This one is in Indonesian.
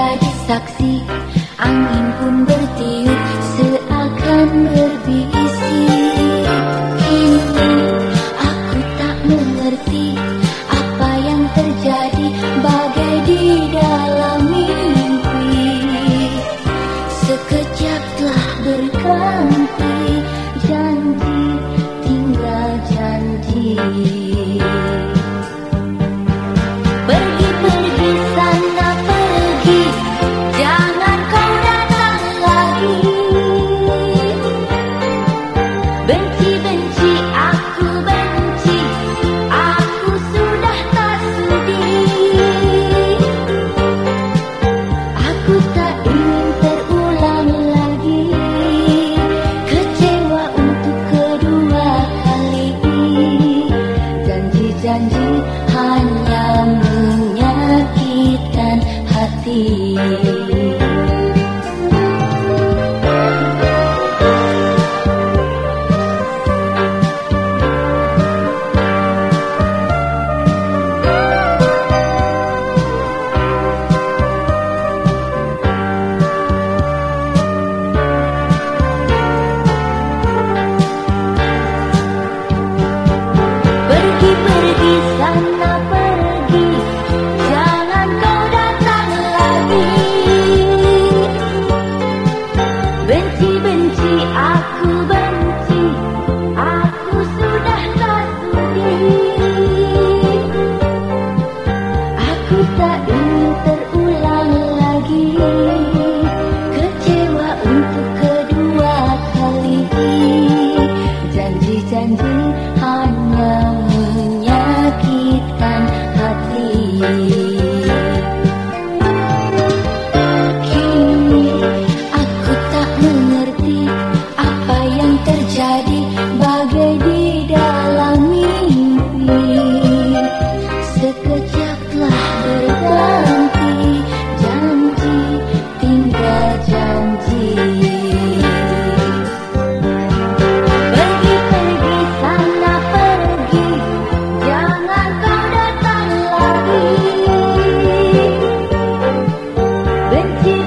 menjadi saksi, angin pun bertiup seakan berbisik. Kini aku tak mengerti apa yang terjadi, bagai di dalam mimpi. Sekejap telah berganti, janji tinggal janji. Pergi-pergi sana pergi, jangan kau datang lagi. Benci-benci aku benci, aku sudah tak sudi. Aku tak ingin terulang lagi, kecewa untuk kedua kali. Janji-janji hanya menyakitkan hati. Pergi-pergi sana pergi, jangan kau datang lagi. Benci-benci aku benci, aku sudah tak sudi. Aku tak ingin terulang lagi, kecewa untuk kedua kali. Janji-janji hanya menyakitkan hati. Kini aku tak mengerti apa yang terjadi, bagai di dalam mimpi. Sekejap telah berganti, janji tinggal janji. Pergi-pergi sana pergi, jangan kau datang lagi. Benci